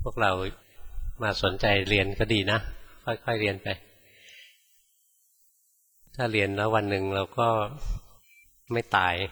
พวกเรามาสนใจเรียนก็ดีนะค่อยๆเรียนไปถ้าเรียนแล้ววันหนึ่งเราก็ไม่ตาย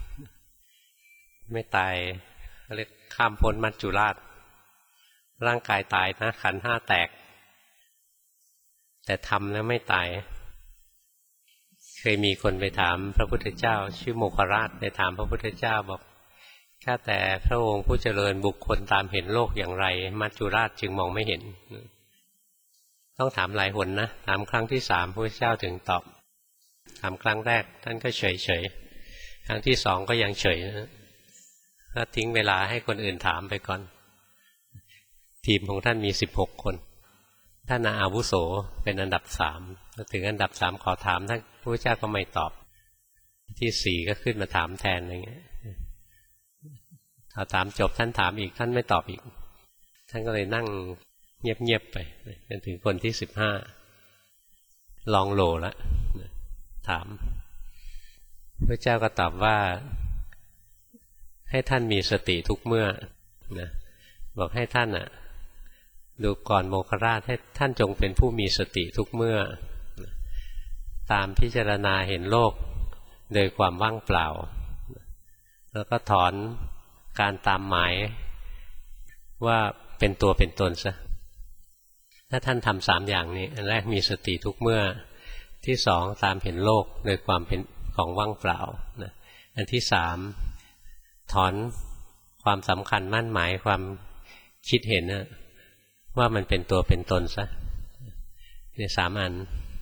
เรียกข้ามพ้นมัจจุราชร่างกายตายนะขันธ์ห้าแตกแต่ธรรมแล้วไม่ตายเคยมีคนไปถามพระพุทธเจ้าชื่อโมคคราชไปถามพระพุทธเจ้าบอกข้าแต่พระองค์ผู้เจริญบุคคลตามเห็นโลกอย่างไรมัจจุราชจึงมองไม่เห็นต้องถามหลายหนนะถามครั้งที่สามพระพุทธเจ้าถึงตอบถามครั้งแรกท่านก็เฉยครั้งที่สองก็ยังเฉยก็ทิ้งเวลาให้คนอื่นถามไปก่อนทีมของท่านมี16 คนท่านอาวุโสเป็นอันดับ3ถึงอันดับ3ขอถามท่านพระพุทธเจ้าก็ไม่ตอบที่4ก็ขึ้นมาถามแทนอะไรเงี้ยพอถามจบท่านถามอีกท่านไม่ตอบอีกท่านก็เลยนั่งเงียบๆไปจนถึงคนที่15ลองโหลแล้วถามพระเจ้าก็ตอบว่าให้ท่านมีสติทุกเมื่อนะบอกให้ท่านดูก่อนโมคคราชให้ท่านจงเป็นผู้มีสติทุกเมื่อตามพิจารณาเห็นโลกโดยความว่างเปล่าแล้วก็ถอนการตามหมายว่าเป็นตัวเป็นตนซะถ้าท่านทำ3อย่างนี้อันแรกมีสติทุกเมื่อที่2ตามเห็นโลกโดยความเป็นของว่างเปล่าอันที่3ถอนความสำคัญมั่นหมายความคิดเห็นว่ามันเป็นตัวเป็นตนซะใน3อัน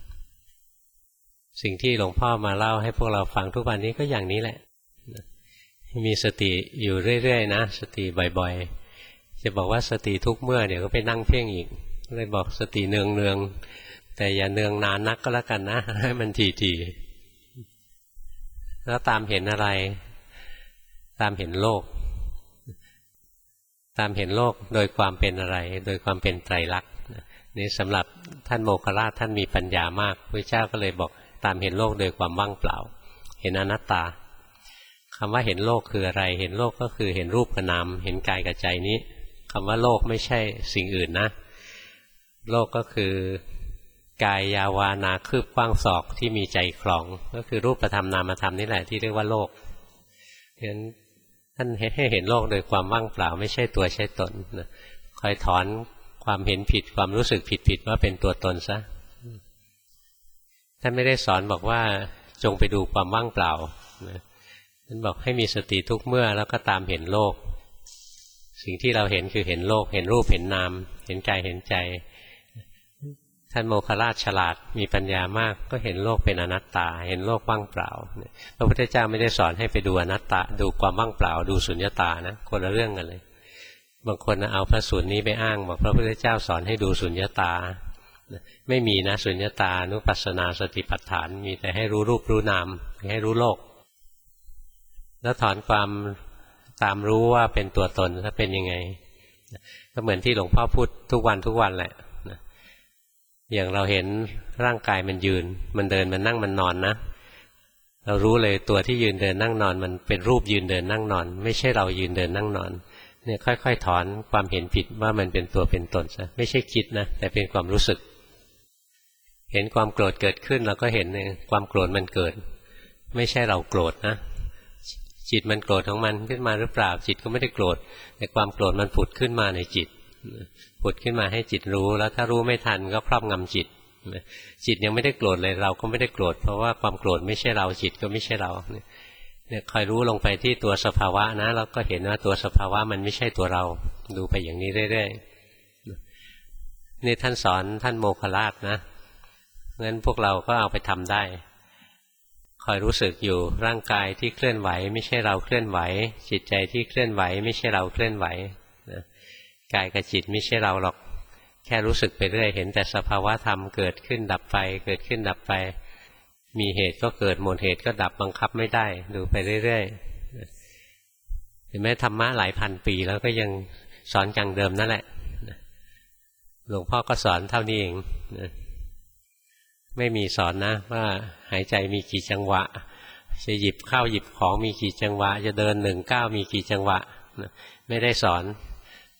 สิ่งที่หลวงพ่อมาเล่าให้พวกเราฟังทุกวันนี้ก็อย่างนี้แหละมีสติอยู่เรื่อยๆนะสติบ่อยๆจะบอกว่าสติทุกเมื่อเดี๋ยวก็ไปนั่งเพ่งอีกเลยบอกสติเนืองๆแต่อย่าเนืองนานนักก็แล้วกันนะให้มันถี่ๆแล้วตามเห็นอะไรตามเห็นโลกตามเห็นโลกโดยความเป็นอะไรโดยความเป็นไตรลักษณ์นี่สำหรับท่านโมคคัลลาท่านมีปัญญามากพระเจ้าก็เลยบอกตามเห็นโลกโดยความว่างเปล่าเห็นอนัตตาคำว่าเห็นโลกคืออะไรเห็นโลกก็คือเห็นรูปกับนามเห็นกายกับใจนี้คำว่าโลกไม่ใช่สิ่งอื่นนะโลกก็คือกายยาวานาคืบกว้างศอกที่มีใจคลองก็คือรูปธรรมนามธรรมนี่แหละที่เรียกว่าโลกฉะนั้นท่านให้เห็นโลกโดยความว่างเปล่าไม่ใช่ตัวใช่ตนนะคอยถอนความเห็นผิดความรู้สึกผิดว่าเป็นตัวตนซะท่านไม่ได้สอนบอกว่าจงไปดูความว่างเปล่านะท่านบอกให้มีสติทุกเมื่อแล้วก็ตามเห็นโลกสิ่งที่เราเห็นคือเห็นโลกเห็นรูปเห็นนามเห็นกายเห็นใจท่านโมคคัลลาฉลาดมีปัญญามากก็เห็นโลกเป็นอนัตตาเห็นโลกว่างเปล่าพระพุทธเจ้าไม่ได้สอนให้ไปดูอนัตตาดูความว่างเปล่าดูสุญญตานะคนละเรื่องกันเลยบางคนเอาพระสูตรนี้ไปอ้างบอกพระพุทธเจ้าสอนให้ดูสุญญตาไม่มีนะสุญญตานุปัสสนาสติปัฏฐานมีแต่ให้รู้รูปรู้นามให้รู้โลกแล้วถอนความตามรู้ว่าเป็นตัวตนถ้าเป็นยังไงก็เหมือนที่หลวงพ่อพูดทุกวันแหละอย่างเราเห็นร่างกายมันยืนมันเดินมันนั่งมันนอนนะเรารู้เลยตัวที่ยืนเดินนั่งนอนมันเป็นรูปยืนเดินนั่งนอนไม่ใช่เรายืนเดินนั่งนอนเนี่ยค่อยๆถอนความเห็นผิดว่ามันเป็นตัวเป็นตนซะไม่ใช่คิดนะแต่เป็นความรู้สึกเห็นความโกรธเกิดขึ้นเราก็เห็นความโกรธมันเกิดไม่ใช่เราโกรธนะจิตมันโกรธของมันขึ้นมาหรือเปล่าจิตก็ไม่ได้โกรธแต่ความโกรธมันผุดขึ้นมาในจิตผุดขึ้นมาให้จิตรู้แล้วถ้ารู้ไม่ทันก็ครอบงำจิตจิตยังไม่ได้โกรธเลยเราก็ไม่ได้โกรธเพราะว่าความโกรธไม่ใช่เราจิตก็ไม่ใช่เราเนี่ยคอยรู้ลงไปที่ตัวสภาวะนะแล้วก็เห็นว่าตัวสภาวะมันไม่ใช่ตัวเราดูไปอย่างนี้เรื่อยๆนี่ท่านสอนท่านโมคคัลลานะงั้นพวกเราก็เอาไปทำได้คอยรู้สึกอยู่ร่างกายที่เคลื่อนไหวไม่ใช่เราเคลื่อนไหวจิตใจที่เคลื่อนไหวไม่ใช่เราเคลื่อนไหวกายกับจิตไม่ใช่เราหรอกแค่รู้สึกไปเรื่อยเห็นแต่สภาวะธรรมเกิดขึ้นดับไปเกิดขึ้นดับไปมีเหตุก็เกิดหมดเหตุก็ดับบังคับไม่ได้ดูไปเรื่อยๆเห็นไหมธรรมะหลายพันปีแล้วก็ยังสอนอย่างเดิมนั่นแหละหลวงพ่อก็สอนเท่านี้เองไม่มีสอนนะว่าหายใจมีกี่จังหวะจะหยิบข้าวหยิบของมีกี่จังหวะจะเดิน1 ก้าวมีกี่จังหวะไม่ได้สอน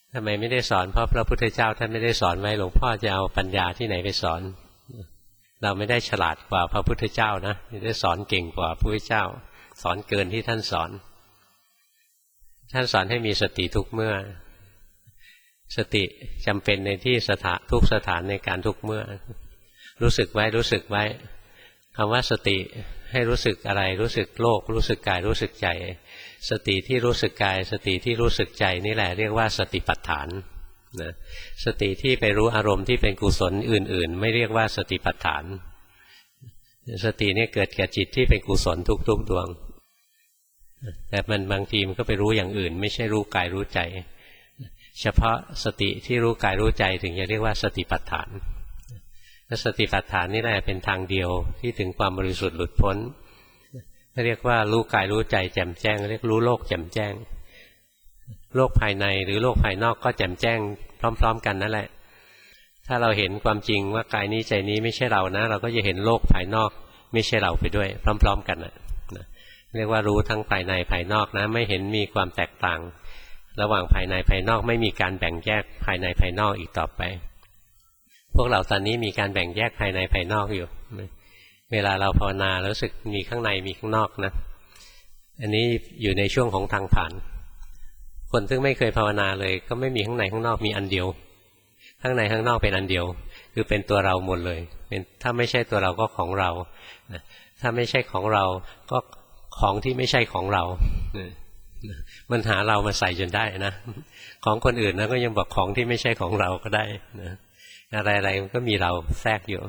ทำไมไม่ได้สอนเพราะพระพุทธเจ้าท่านไม่ได้สอนไว้หลวงพ่อจะเอาปัญญาที่ไหนไปสอนเราไม่ได้ฉลาดกว่าพระพุทธเจ้านะไม่ได้สอนเก่งกว่าพระพุทธเจ้าสอนเกินที่ท่านสอนท่านสอนให้มีสติทุกเมื่อสติจำเป็นในที่ทุกสถานในการทุกเมื่อรู้สึกไว้รู้สึกไว้คำว่าสติให้รู้สึกอะไรรู้สึกโลกรู้สึกกายรู้สึกใจสติที่รู้สึกกายสติที่รู้สึกใจนี่แหละเรียกว่าสติปัฏฐานนะสติที่ไปรู้อารมณ์ที่เป็นกุศลอื่นๆไม่เรียกว่าสติปัฏฐานสตินี่เกิดแก่จิตที่เป็นกุศลทุกๆดวงแต่มันบางทีมันก็ไปรู้อย่างอื่นไม่ใช่รู้กายรู้ใจเฉพาะสติที่รู้กายรู้ใจถึงจะเรียกว่าสติปัฏฐานและสติปัฏฐานนี่แหละเป็นทางเดียวที่ถึงความบริสุทธิ์หลุดพ้นเรียกว่ารู้กายรู้ใจแจ่มแจ้งเรียกรู้โลกแจ่มแจ้งโลกภายในหรือโลกภายนอกก็แจ่มแจ้งพร้อมๆกันนั่นแหละถ้าเราเห็นความจริงว่ากายนี้ใจนี้ไม่ใช่เรานะเราก็จะเห็นโลกภายนอกไม่ใช่เราไปด้วยพร้อมๆกันนะเรียกว่ารู้ทั้งภายในภายนอกนะไม่เห็นมีความแตกต่างระหว่างภายในภายนอกไม่มีการแบ่งแยกภายในภายนอกอีกต่อไปพวกเราตอนนี้มีการแบ่งแยกภายในภายนอกอยู่เวลาเราภาวนารู้สึกมีข้างในมีข้างนอกนะอันนี้อยู่ในช่วงของทางผ่านคนซึ่งไม่เคยภาวนาเลยก็ไม่มีข้างในข้างนอกมีอันเดียวข้างในข้างนอกเป็นอันเดียวคือเป็นตัวเราหมดเลยเป็นถ้าไม่ใช่ตัวเราก็ของเราถ้าไม่ใช่ของเราก็ของที่ไม่ใช่ของเรามันหาเรามาใส่จนได้นะของคนอื่นนะก็ยังบอกของที่ไม่ใช่ของเราก็ได้นะอะไรๆมันก็มีเราแทรกอยู่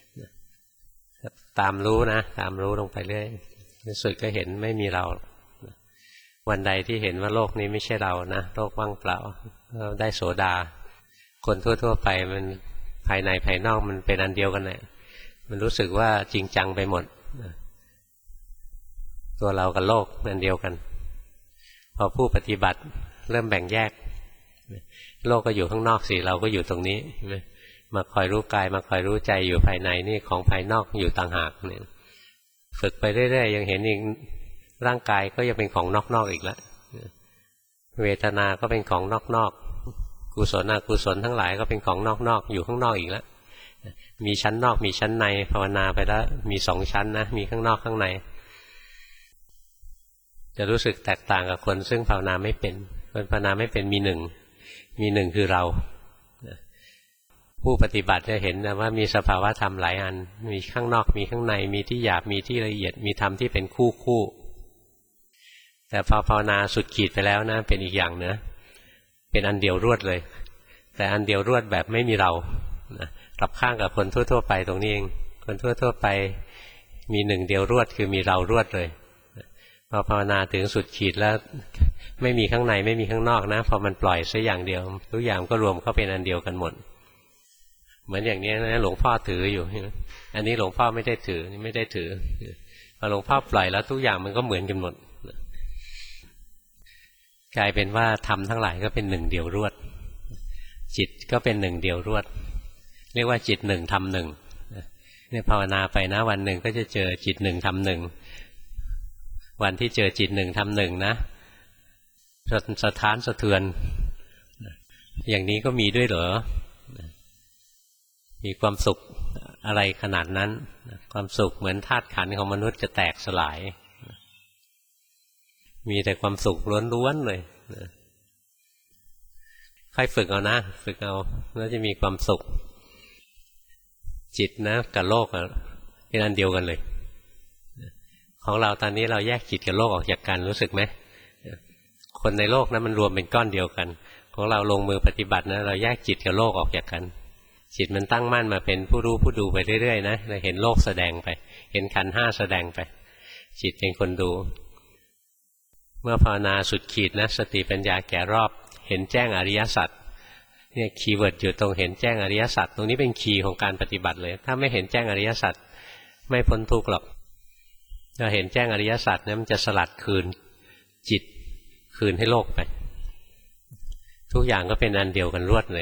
ตามรู้นะตามรู้ลงไปเรื่อยในสุดก็เห็นไม่มีเราวันใดที่เห็นว่าโลกนี้ไม่ใช่เรานะโลกว่างเปล่าเราได้โสดาคนทั่วๆไปมันภายในภายนอกมันเป็นอันเดียวกันแหละมันรู้สึกว่าจริงจังไปหมดตัวเรากับโลกอันเดียวกันพอผู้ปฏิบัติเริ่มแบ่งแยกโลกก็อยู่ข้างนอกสิเราก็อยู่ตรงนี้มาคอยรู้กายมาคอยรู้ใจอยู่ภายในนี่ของภายนอกอยู่ต่างหากเนี่ยฝึกไปเรื่อยๆยังเห็นอีกร่างกายก็ยังเป็นของนอกๆอีกแล้วเวทนาก็เป็นของนอกๆกุศลอกุศลทั้งหลายก็เป็นของนอกๆอยู่ข้างนอกอีกแล้วมีชั้นนอกมีชั้นในภาวนาไปแล้วมี2ชั้นนะมีข้างนอกข้างในจะรู้สึกแตกต่างกับคนซึ่งภาวนาไม่เป็นคนภาวนาไม่เป็นมีหนึ่งคือเราผู้ปฏิบัติจะเห็นนะว่ามีสภาวะธรรมหลายอันมีข้างนอกมีข้างในมีที่หยาบมีที่ละเอียดมีธรรมที่เป็นคู่แต่พอภาวนาสุดขีดไปแล้วนะเป็นอีกอย่างนะเป็นอันเดียวรวดเลยแต่อันเดียวรวดแบบไม่มีเรากลับข้างกับคนทั่วๆไปตรงนี้เองคนทั่วๆไปมีหนึ่งเดียวรวดคือมีเรารวดเลยพอภาวนาถึงสุดขีดแล้วไม่มีข้างในไม่มีข้างนอกนะพอมันปล่อยซะอย่างเดียวทุกอย่างก็รวมเข้าเป็นอันเดียวกันหมดเหมือนอย่างนี้นะหลวงพ่อถืออยู่อันนี้หลวงพ่อไม่ได้ถือนี่ไม่ได้ถือพอหลวงพ่อปล่อยแล้วทุกอย่างมันก็เหมือนกันหมดกลายเป็นว่าธรรมทั้งหลายก็เป็นหนึ่งเดียวรวดจิตก็เป็นหนึ่งเดียวรวดเรียกว่าจิตหนึ่งธรรมหนึ่งเนี่ยภาวนาไปนะวันหนึ่งก็จะเจอจิตหนึ่งธรรมหนึ่งวันที่เจอจิตหนึ่งธรรมหนึ่งนะสะท้านสะเทือนอย่างนี้ก็มีด้วยเหรอมีความสุขอะไรขนาดนั้นความสุขเหมือนธาตุขันธ์ของมนุษย์จะแตกสลายมีแต่ความสุขล้วนๆเลยค่อยฝึกเอานะฝึกเอาแล้วจะมีความสุขจิตนะกับโลกเป็นอันเดียวกันเลยของเราตอนนี้เราแยกจิตกับโลกออกจากกันรู้สึกไหมคนในโลกนะมันรวมเป็นก้อนเดียวกันของเราลงมือปฏิบัตินะเราแยกจิตกับโลกออกจากกันจิตมันตั้งมั่นมาเป็นผู้รู้ผู้ดูไปเรื่อยๆนะเราเห็นโลกแสดงไปเห็นขันธ์ห้าแสดงไปจิตเป็นคนดูเมื่อภาวนาสุดขีดนะสติปัญญาแก่รอบเห็นแจ้งอริยสัจเนี่ยคีย์เวิร์ดอยู่ตรงเห็นแจ้งอริยสัจตรงนี้เป็นคีย์ของการปฏิบัติเลยถ้าไม่เห็นแจ้งอริยสัจไม่พ้นทุกข์หรอกถ้าเห็นแจ้งอริยสัจเนี่ยมันจะสลัดคืนจิตคืนให้โลกไปทุกอย่างก็เป็นอันเดียวกันรวดเลย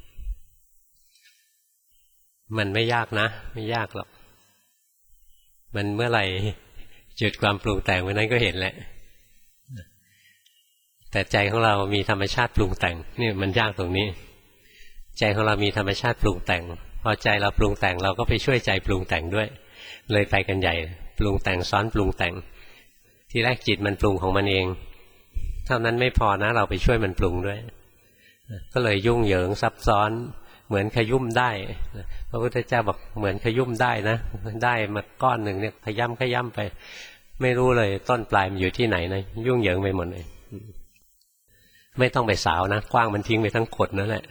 มันไม่ยากนะไม่ยากหรอกมันเมื่อไหร่จุดความปรุงแต่งวันนั้นก็เห็นแหละแต่ใจของเรามีธรรมชาติปรุงแต่งนี่มันยากตรงนี้ใจของเรามีธรรมชาติปรุงแต่งพอใจเราปรุงแต่งเราก็ไปช่วยใจปรุงแต่งด้วยเลยไปกันใหญ่ปรุงแต่งซ้อนปรุงแต่งที่แรกจิตมันปรุงของมันเองเท่านั้นไม่พอนะเราไปช่วยมันปรุงด้วยก็เลยยุ่งเหยิงซับซ้อนเหมือนขยุ่มได้พระพุทธเจ้าบอกเหมือนขยุ่มได้นะได้มาก้อนหนึ่งเนี่ยขย่ำไปไม่รู้เลยต้นปลายมันอยู่ที่ไหนนะยุ่งเหยิงไปหมดเลยไม่ต้องไปสาวนะกว้างมันทิ้งไปทั้งขดนั่นแหละ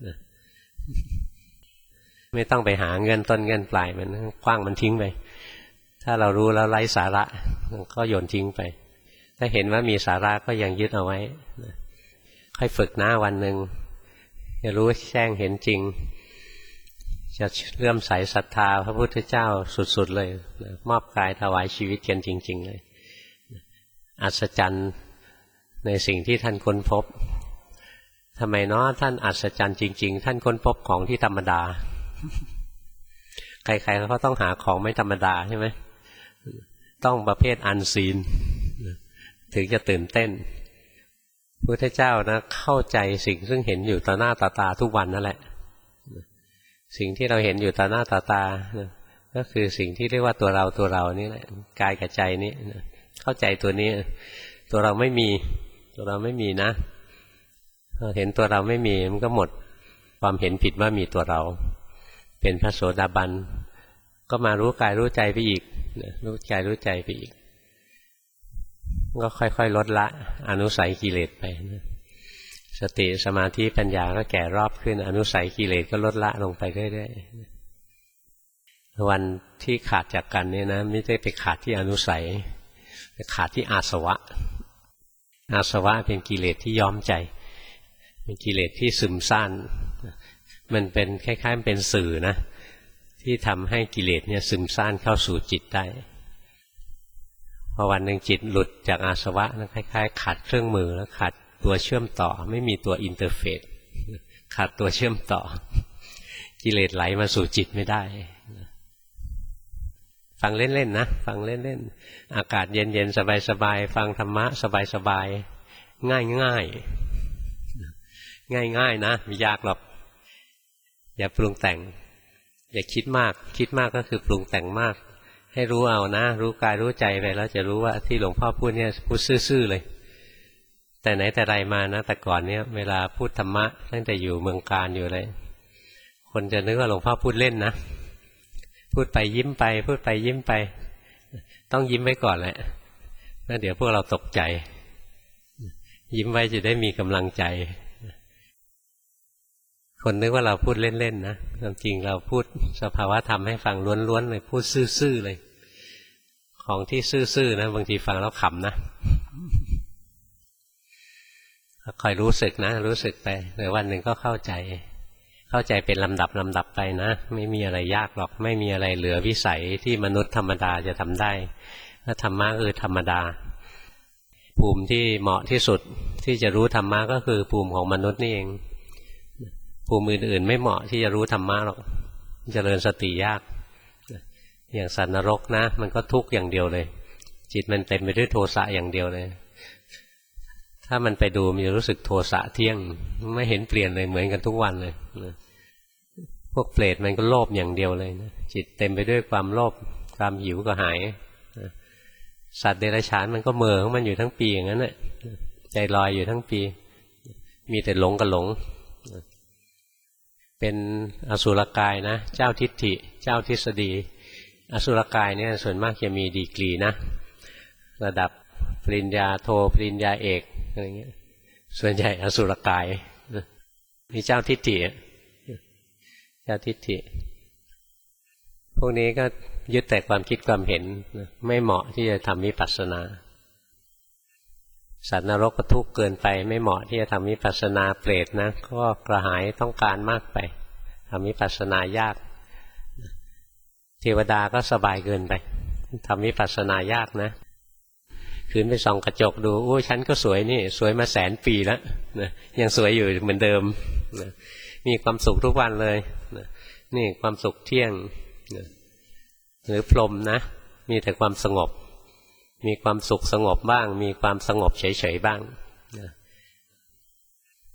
ไม่ต้องไปหาเงินต้นเงินปลายมันกว้างมันทิ้งไปถ้าเรารู้แล้วไร้สาระก็โยนทิ้งไปถ้าเห็นว่ามีสาระก็ยังยึดเอาไว้ค่อยฝึกนะวันหนึ่งจะรู้แจ้งเห็นจริงจะเลื่อมใสศรัทธาพระพุทธเจ้าสุดๆเลยมอบกายถวายชีวิตกันจริงๆเลยอัศจรรย์ในสิ่งที่ท่านค้นพบทำไมเนาะท่านอัศจรรย์จริงๆท่านค้นพบของที่ธรรมดาใครๆเขาต้องหาของไม่ธรรมดาใช่ไหมต้องประเภทอันซีนถึงจะตื่นเต้นพุทธเจ้านะเข้าใจสิ่งซึ่งเห็นอยู่ต่อหน้าต่อตาทุกวันนั่นแหละสิ่งที่เราเห็นอยู่ต่อหน้าต่อตาก็คือสิ่งที่เรียกว่าตัวเรานี่แหละกายกับใจนี้เข้าใจตัวนี้ตัวเราไม่มีนะพอเห็นตัวเราไม่มีมันก็หมดความเห็นผิดว่ามีตัวเราเป็นพระโสดาบันก็มารู้กายรู้ใจไปอีกรู้กายรู้ใจไปอีกก็ค่อยๆลดละอนุสัยกิเลสไปสติสมาธิปัญญาก็แก่รอบขึ้นอนุสัยกิเลสก็ลดละลงไปเรื่อยๆวันที่ขาดจากกันนี่นะไม่ได้ไปขาดที่อนุสัยไปขาดที่อาสวะอาสวะเป็นกิเลสที่ย้อมใจเป็นกิเลสที่ซึมซ่านมันเป็นคล้ายๆเป็นสื่อนะที่ทำให้กิเลสเนี่ยซึมซ่านเข้าสู่จิตได้พอวันหนึ่งจิตหลุดจากอาสวะนะคล้ายๆขาดเครื่องมือแล้วขาดตัวเชื่อมต่อไม่มีตัวอินเตอร์เฟซขาดตัวเชื่อมต่อกิเลสไหลมาสู่จิตไม่ได้ฟังเล่นๆนะฟังเล่นๆอากาศเย็นๆสบายๆฟังธรรมะสบายๆง่ายๆนะไม่ยากหรอกอย่าปรุงแต่งอย่าคิดมากก็คือปรุงแต่งมากให้รู้เอานะรู้กายรู้ใจไปแล้วจะรู้ว่าที่หลวงพ่อพูดเนี่ยพูดซื่อๆเลยแต่ไหนแต่ไรมานะแต่ก่อนเนี่ยเวลาพูดธรรมะตั้งแต่อยู่เมืองการอยู่เลยคนจะนึกว่าหลวงพ่อพูดเล่นนะพูดไปยิ้มไปพูดไปยิ้มไปต้องยิ้มไว้ก่อนแหละแล้วเดี๋ยวพวกเราตกใจยิ้มไว้จะได้มีกำลังใจคนนึกว่าเราพูดเล่นๆนะความจริงเราพูดสภาวะธรรมให้ฟังล้วนๆเลยพูดซื่อๆเลยของที่ซื่อๆนะบางทีฟังแล้วขำนะคอยรู้สึกนะรู้สึกไปเดี๋ยววันหนึ่งก็เข้าใจเป็นลำดับไปนะไม่มีอะไรยากหรอกไม่มีอะไรเหลือวิสัยที่มนุษย์ธรรมดาจะทำได้ถ้าธรรมะคือธรรมดาภูมิที่เหมาะที่สุดที่จะรู้ธรรมะก็คือภูมิของมนุษย์นี่เองภูมิอื่นๆไม่เหมาะที่จะรู้ธรรมะหรอกเจริญสติยากอย่างสัตว์นรกนะมันก็ทุกข์อย่างเดียวเลยจิตมันเต็มไปด้วยโทสะอย่างเดียวเลยถ้ามันไปดูมันจะรู้สึกโทสะเที่ยงไม่เห็นเปลี่ยนเลยเหมือนกันทุกวันเลยพวกเปรตมันก็โลภอย่างเดียวเลยนะจิตเต็มไปด้วยความโลภความหิวก็หายสัตว์เดรัจฉานมันก็เมื่อของมันอยู่ทั้งปีอย่างนั้นแหละใจลอยอยู่ทั้งปีมีแต่หลงกับหลงเป็นอสุรกายนะเจ้าทิฏฐิเจ้าทฤษฎีอสุรกายเนี่ยส่วนมากจะมีดีกรีนะระดับปริญญาโทปริญญาเอกอะไรเงี้ยส่วนใหญ่อสุรกายมีเจ้าทิฏฐิเจ้าทิฏฐิพวกนี้ก็ยึดแต่ความคิดความเห็นไม่เหมาะที่จะทำวิปัสสนาสัตว์นรกก็ทุกข์เกินไปไม่เหมาะที่จะทำวิปัสสนาเปรตนะก็กระหายต้องการมากไปทำวิปัสสนายากเทวดาก็สบายเกินไปทำวิปัสสนายากนะคืนไปส่องกระจกดูโอ้ฉันก็สวยนี่สวยมา100,000 ปีแล้วนะยังสวยอยู่เหมือนเดิมนะมีความสุขทุกวันเลยนะนี่ความสุขเที่ยงนะหรือพรหมนะมีแต่ความสงบมีความสุขสงบบ้างมีความสงบเฉยๆบ้างนะ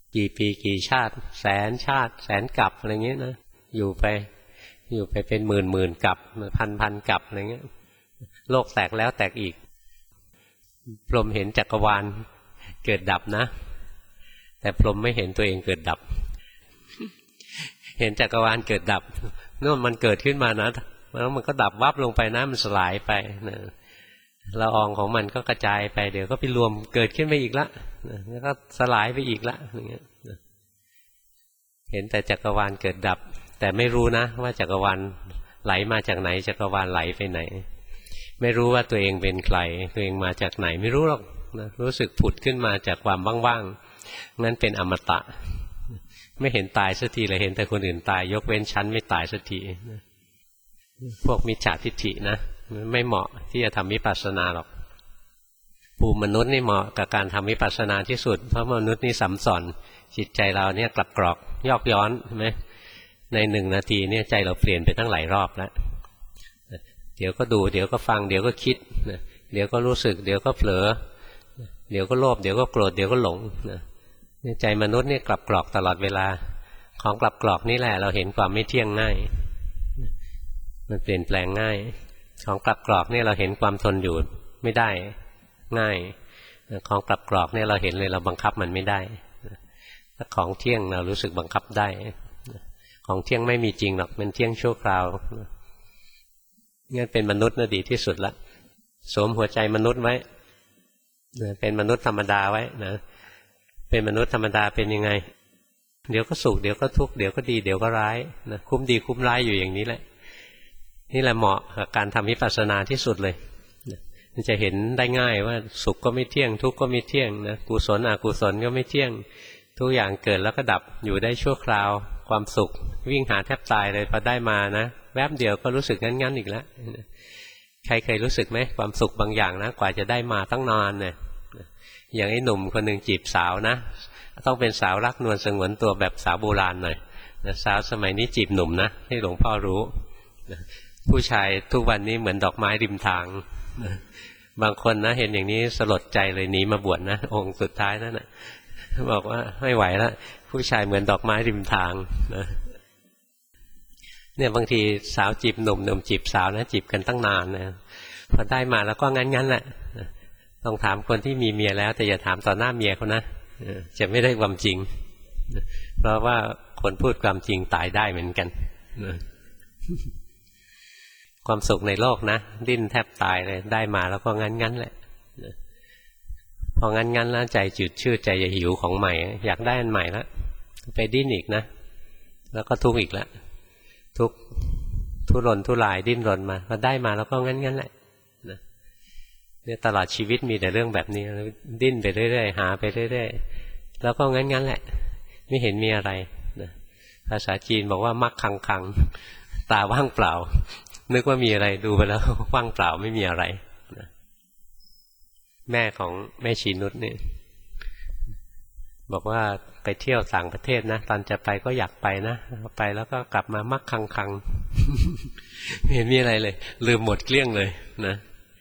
กี่ปีกี่ชาติแสนชาติแสนกลับอะไรเงี้ยนะอยู่ไปเป็นหมื่นกลับพันกลับอะไรเงี้ยโลกแตกแล้วแตกอีกพรหมเห็นจักรวาลเกิดดับนะแต่พรหมไม่เห็นตัวเองเกิดดับเห็นจักรวาลเกิดดับนู่นมันเกิดขึ้นมานะแล้วมันก็ดับวับลงไปนะมันสลายไปนะละอองของมันก็กระจายไปเดี๋ยวก็ไปรวมเกิดขึ้นไปอีกละแล้วก็สลายไปอีกละอย่างเงี้ยเห็นแต่จักรวาลเกิดดับแต่ไม่รู้นะว่าจักรวาลไหลมาจากไหนจักรวาลไหลไปไหนไม่รู้ว่าตัวเองเป็นใครตัวเองมาจากไหนไม่รู้หรอกนะรู้สึกผุดขึ้นมาจากความว่างๆนั้นเป็นอมตะไม่เห็นตายสักทีเลยเห็นแต่คนอื่นตายยกเว้นชั้นไม่ตายสักทีพวกมิจฉาทิฏฐินะไม่เหมาะที่จะทำวิปัสสนาหรอกภูมิมนุษย์นี่เหมาะกับการทำวิปัสสนาที่สุดเพราะมนุษย์นี่สัมสอนจิตใจเราเนี่ยกลับกรอกยอกย้อนใช่ไหมใน1 นาทีเนี่ยใจเราเปลี่ยนไปตั้งหลายรอบแล้วเดี๋ยวก็ดูเดี๋ยวก็ฟังเดี๋ยวก็คิดเดี๋ยวก็รู้สึกเดี๋ยวก็เผลอเดี๋ยวก็โลภเดี๋ยวก็โกรธเดี๋ยวก็หลงใจมนุษย์เนี่ยกลับกรอกตลอดเวลาของกลับกรอกนี่แหละเราเห็นความไม่เที่ยงง่ายมันเปลี่ยนแปลงง่ายของกลับกรอกเนี่ยเราเห็นความทนอยู่ไม่ได้ง่ายของกลับกรอกเนี่ยเราเห็นเลยเราบังคับมันไม่ได้ถ้าของเที่ยงเรารู้สึกบังคับได้ของเที่ยงไม่มีจริงหรอกมันเที่ยงชั่วคราวงั้นเป็นมนุษย์น่ะดีที่สุดละสวมหัวใจมนุษย์ไว้เป็นมนุษย์ธรรมดาไว้นะเป็นมนุษย์ธรรมดาเป็นยังไงเดี๋ยวก็สุขเดี๋ยวก็ทุกข์เดี๋ยวก็ดีเดี๋ยวก็ร้ายนะคุ้มดีคุ้มร้ายอยู่อย่างนี้แหละนี่แหละเหมาะกับการทำวิปัสสนาที่สุดเลยมันจะเห็นได้ง่ายว่าสุขก็ไม่เที่ยงทุกข์ก็ไม่เที่ยงนะกุศลอกุศลก็ไม่เที่ยงทุกอย่างเกิดแล้วก็ดับอยู่ได้ชั่วคราวความสุขวิ่งหาแทบตายเลยพอได้มานะแวบเดียวก็รู้สึกงั้นอีกแล้วใครเคยรู้สึกไหมความสุขบางอย่างนะกว่าจะได้มาตั้งนานเนี่ยอย่างไอ้หนุ่มคนหนึ่งจีบสาวนะต้องเป็นสาวรักนวลสงวนตัวแบบสาวโบราณหน่อยสาวสมัยนี้จีบหนุ่มนะให้หลวงพ่อรู้ผู้ชายทุกวันนี้เหมือนดอกไม้ริมทางบางคนนะเห็นอย่างนี้สลดใจเลยหนีมาบวชนะองค์สุดท้ายนั่นนะบอกว่าไม่ไหวแล้วผู้ชายเหมือนดอกไม้ริมทางนะเนี่ยบางทีสาวจีบหนุ่มหนุ่มจีบสาวนะจีบกันตั้งนานนะพอได้มาแล้วก็งั้นแหละต้องถามคนที่มีเมียแล้วแต่อย่าถามต่อหน้าเมียเขานะจะไม่ได้ความจริงเพราะว่าคนพูดความจริงตายได้เหมือนกันความสุขในโลกนะดิ้นแทบตายเลยได้มาแล้วก็งั้นแหละพองั้นแล้วใจจืดชืดใจจะหิวของใหม่อยากได้อันใหม่แล้วไปดิ้นอีกนะแล้วก็ทุกข์อีกแล้วทุรนทุรายดิ้นรนมาพอได้มาแล้วก็งั้นแหละเนี่ยตลอดชีวิตมีแต่เรื่องแบบนี้ดิ้นไปเรื่อยๆหาไปเรื่อยๆแล้วก็งั้นแหละไม่เห็นมีอะไรภาษาจีนบอกว่ามักคังตาว่างเปล่านึกว่ามีอะไรดูไปแล้วว่างเปล่าไม่มีอะไรแม่ของแม่ชีนุชเนี่ยบอกว่าไปเที่ยวต่างประเทศนะตอนจะไปก็อยากไปนะไปแล้วก็กลับมามักคังไม่เห็นมีอะไรเลยลืมหมดเกลี้ยงเลยนะ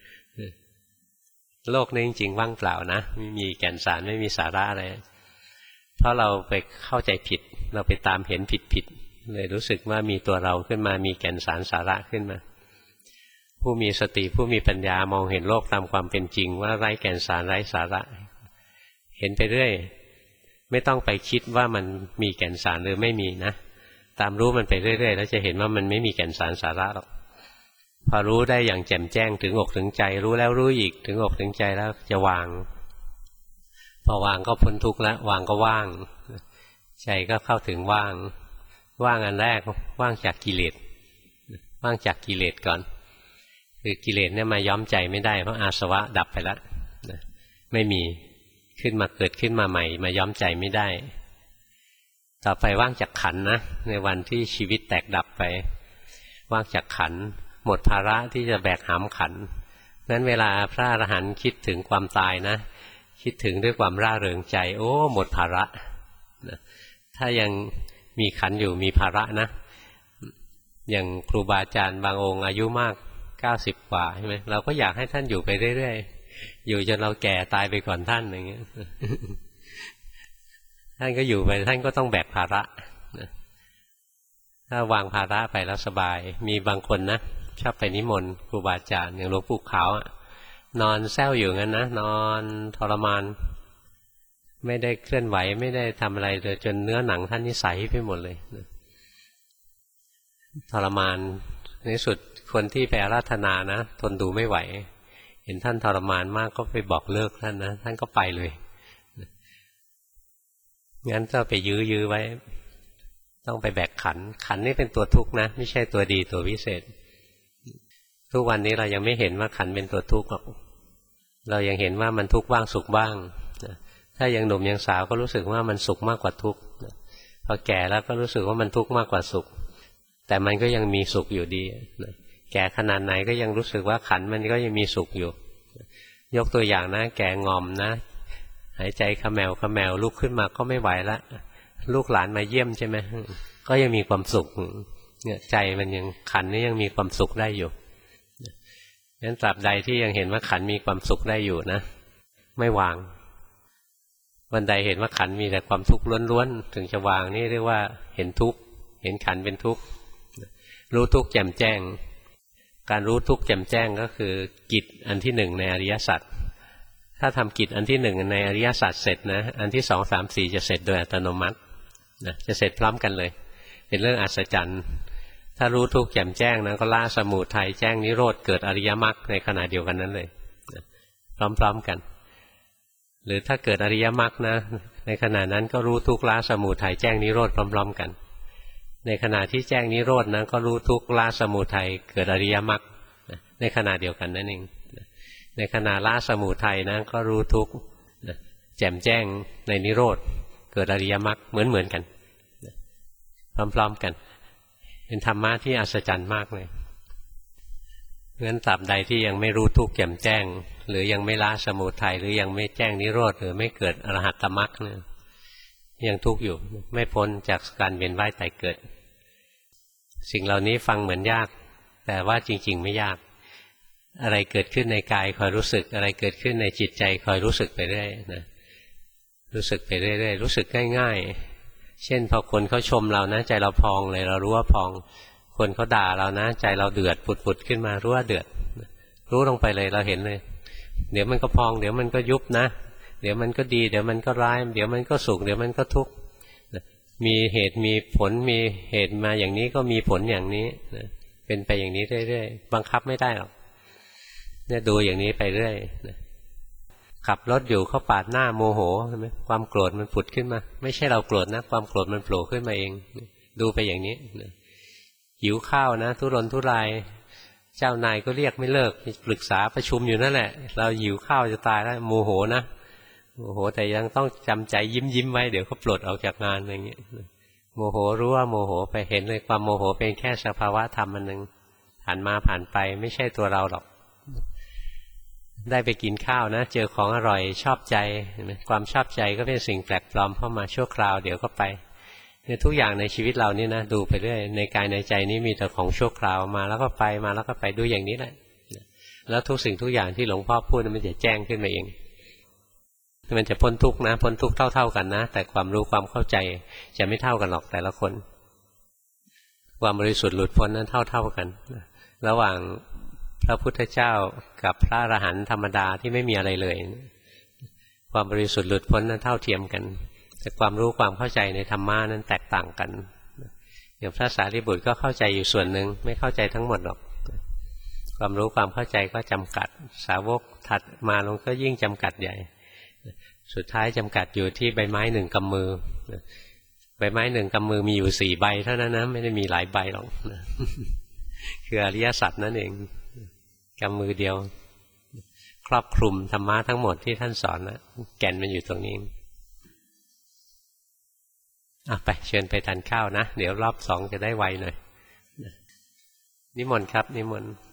โลกนี้จริงๆว่างเปล่านะไม่มีแก่นสารไม่มีสาระอะไรเพราะเราไปเข้าใจผิดเราไปตามเห็นผิดเลยรู้สึกว่ามีตัวเราขึ้นมามีแก่นสารสาระขึ้นมาผู้มีสติผู้มีปัญญามองเห็นโลกตามความเป็นจริงว่าไร้แก่นสารไร้สาระเห็นไปเรื่อยไม่ต้องไปคิดว่ามันมีแก่นสารหรือไม่มีนะตามรู้มันไปเรื่อยๆแล้วจะเห็นว่ามันไม่มีแก่นสารสาระหรอกพอรู้ได้อย่างแจ่มแจ้งถึงอกถึงใจรู้แล้วรู้อีกถึงอกถึงใจแล้วจะวางพอวางก็พ้นทุกข์แล้ววางก็ว่างใจก็เข้าถึงว่างอันแรกว่างจากกิเลสว่างจากกิเลสก่อนคือกิเลสเนี่ยมาย้อมใจไม่ได้เพราะอาสวะดับไปแล้วไม่มีขึ้นมาเกิดขึ้นมาใหม่มาย้อมใจไม่ได้ต่อไปว่างจากขันธ์นะในวันที่ชีวิตแตกดับไปว่างจากขันธ์หมดภาระที่จะแบกหามขันธ์นั้นเวลาพระอรหันต์คิดถึงความตายนะคิดถึงด้วยความร่าเริงใจโอ้หมดภาระถ้ายังมีขันธ์อยู่มีภาระนะอย่างครูบาอาจารย์บางองค์อายุมาก90 กว่าใช่ไหมเราก็อยากให้ท่านอยู่ไปเรื่อยๆอยู่จนเราแก่ตายไปก่อนท่านอย่างเงี้ยท่านก็อยู่ไปท่านก็ต้องแบกภาระถ้าวางภาระไปแล้วสบายมีบางคนนะชอบไปนิมนต์ครูบาอาจารย์อย่างหลวงปู่ขาวนอนแซวอยู่งั้นนะนอนทรมานไม่ได้เคลื่อนไหวไม่ได้ทำอะไรเลยจนเนื้อหนังท่านนิสัยไปหมดเลยทรมานในสุดคนที่ไปอาราธนานะทนดูไม่ไหวเห็นท่านทรมานมากก็ไปบอกเลิกท่านนะท่านก็ไปเลยงั้นก็ไปยื้อไว้ต้องไปแบกขันนี่เป็นตัวทุกข์นะไม่ใช่ตัวดีตัววิเศษทุกวันนี้เรายังไม่เห็นว่าขันเป็นตัวทุกข์หรอกเรายังเห็นว่ามันทุกข์บ้างสุขบ้างถ้ายังหนุ่มยังสาวก็รู้สึกว่ามันสุขมากกว่าทุกข์พอแก่แล้วก็รู้สึกว่ามันทุกข์มากกว่าสุขแต่มันก็ยังมีสุขอยู่ดีแก่ขนาดไหนก็ยังรู้สึกว่าขันมันก็ยังมีสุขอยู่ยกตัวอย่างนะแก่งอมนะหายใจขมแมวลุกขึ้นมาก็ไม่ไหวละลูกหลานมาเยี่ยมใช่ไหมก็ยังมีความสุขเนี่ยใจมันยังขันนี่ยังมีความสุขได้อยู่งั้นตราบใดที่ยังเห็นว่าขันมีความสุขได้อยู่นะไม่วางวันใดเห็นว่าขันมีแต่ความทุกข์ล้วนๆถึงจะวางนี่เรียกว่าเห็นทุกข์เห็นขันเป็นทุกข์รู้ทุกข์แจ่มแจ้งการรู้ทุกข์แจ่มแจ้งก็คือกิจอันที่หนึ่งในอริยสัจถ้าทำกิจอันที่หนึ่งในอริยสัจเสร็จนะอันที่สองสามสี่จะเสร็จโดยอัตโนมัตินะจะเสร็จพร้อมกันเลยเป็นเรื่องอัศจรรย์ถ้ารู้ทุกข์แจ่มแจ้งนะก็ละสมุทัยแจ้งนิโรธเกิดอริยมรรคในขณะเดียวกันนั้นเลยนะพร้อมๆกันหรือถ้าเกิดอริยมรรคนะในขณะนั้นก็รู้ทุกข์ละสมุทัยแจ้งนิโรธพร้อมๆกันในขณะที่แจ้งนิโรธนะก็รู้ทุกข์ละสมุทัยเกิดอริยมรรคในขณะเดียวกันนั่นเองในขณะละสมุทัยนะก็รู้ทุกข์แจ่มแจ้งในนิโรธเกิดอริยมรรคเหมือนกันพร้อมๆกันเป็นธรรมะที่อัศจรรย์มากเลยงั้นตราบใดที่ยังไม่รู้ทุกข์แจ่มแจ้งหรือยังไม่ละสมุทัยหรือยังไม่แจ้งนิโรธหรือไม่เกิดอรหัตตมรรคเนี่ยยังทุกข์อยู่ไม่พ้นจากการเวียนว่ายตายเกิดสิ่งเหล่านี้ฟังเหมือนยากแต่ว่าจริงๆไม่ยากอะไรเกิดขึ้นในกายคอยรู้สึกอะไรเกิดขึ้นในจิตใจคอยรู้สึกไปเรื่อยนะรู้สึกไปเรื่อยๆรู้สึกง่ายๆเช่นพอคนเขาชมเรานะใจเราพองเลยเรารู้ว่าพองคนเขาด่าเรานะใจเราเดือดปุดๆขึ้นมารู้ว่าเดือดรู้ลงไปเลยเราเห็นเลยเดี๋ยวมันก็พองเดี๋ยวมันก็ยุบนะเดี๋ยวมันก็ดีเดี๋ยวมันก็ร้ายเดี๋ยวมันก็สุขเดี๋ยวมันก็ทุกข์มีเหตุมีผลมีเหตุมาอย่างนี้ก็มีผลอย่างนี้เป็นไปอย่างนี้เรื่อยๆบังคับไม่ได้หรอกเนี่ยดูอย่างนี้ไปเรื่อยขับรถอยู่เขาปาดหน้าโมโหใช่ไหมความโกรธมันผุดขึ้นมาไม่ใช่เราโกรธนะความโกรธมันโผล่ขึ้นมาเองดูไปอย่างนี้หิวข้าวนะทุรนทุรายเจ้านายก็เรียกไม่เลิกปรึกษาประชุมอยู่นั่นแหละเราหิวข้าวจะตายแล้วโมโหนะโมโหแต่ยังต้องจำใจยิ้มไว้เดี๋ยวเขาปลดออกจากงานอะไรเงี้ยโมโหรู้ว่าโมโหไปเห็นเลยความโมโหเป็นแค่สภาวะธรรมอันหนึ่งผ่านมาผ่านไปไม่ใช่ตัวเราหรอกได้ไปกินข้าวนะเจอของอร่อยชอบใจความชอบใจก็เป็นสิ่งแปลกปลอมเข้ามาชั่วคราวเดี๋ยวก็ไปเนี่ยทุกอย่างในชีวิตเรานี่นะดูไปเรื่อยในกายในใจนี้มีแต่ของชั่วคราวมาแล้วก็ไปมาแล้วก็ไปดูอย่างนี้แหละแล้วทุกสิ่งทุกอย่างที่หลวงพ่อพูดมันจะแจ้งขึ้นมาเองมันจะพ้นทุกข์นะพ้นทุกข์เท่ากันนะแต่ความรู้ความเข้าใจจะไม่เท่ากันหรอกแต่ละคนความบริสุทธิ์หลุดพ้นนั้นเท่ากันระหว่างพระพุทธเจ้ากับพระอรหันต์ธรรมดาที่ไม่มีอะไรเลยความบริสุทธิ์หลุดพ้นนั้นเท่าเทียมกันแต่ความรู้ความเข้าใจในธรรมะนั้นแตกต่างกันอย่างพระสารีบุตรก็เข้าใจอยู่ส่วนหนึ่งไม่เข้าใจทั้งหมดหรอกความรู้ความเข้าใจก็จำกัดสาวกถัดมาลงก็ยิ่งจำกัดใหญ่สุดท้ายจำกัดอยู่ที่ใบไม้หนึ่งกำมือใบไม้หนึ่งกำมือมีอยู่4 ใบเท่านั้นนะไม่ได้มีหลายใบหรอกคืออริยสัจนั่นเองกำมือเดียวครอบคลุมธรรมะทั้งหมดที่ท่านสอนนะแก่นมันอยู่ตรงนี้ไปเชิญไปทานข้าวนะเดี๋ยวรอบ2จะได้ไวหน่อยนิมนต์ครับนิมนต์